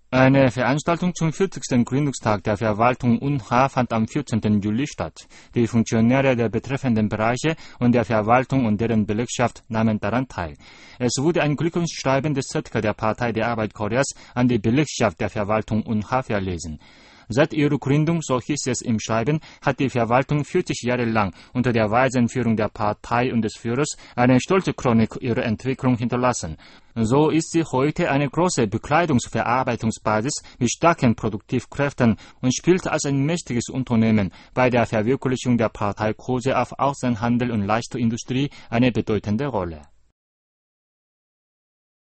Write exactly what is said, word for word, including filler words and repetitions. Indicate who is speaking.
Speaker 1: Eine Veranstaltung zum vierzigsten Gründungstag der Verwaltung U N C H fand am vierzehnten Juli statt. Die Funktionäre der betreffenden Bereiche und der Verwaltung und deren Belegschaft nahmen daran teil. Es wurde ein Glückwunschschreiben des Z K der Partei der Arbeit Koreas an die Belegschaft der Verwaltung U N C H verlesen. Seit ihrer Gründung, so hieß es im Schreiben, hat die Verwaltung vierzig Jahre lang unter der weisen Führung der Partei und des Führers eine stolze Chronik ihrer Entwicklung hinterlassen. So ist sie heute eine große Bekleidungsverarbeitungsbasis mit starken Produktivkräften und spielt als ein mächtiges Unternehmen bei der Verwirklichung der Parteikurse auf Außenhandel und Leichtindustrie eine bedeutende Rolle.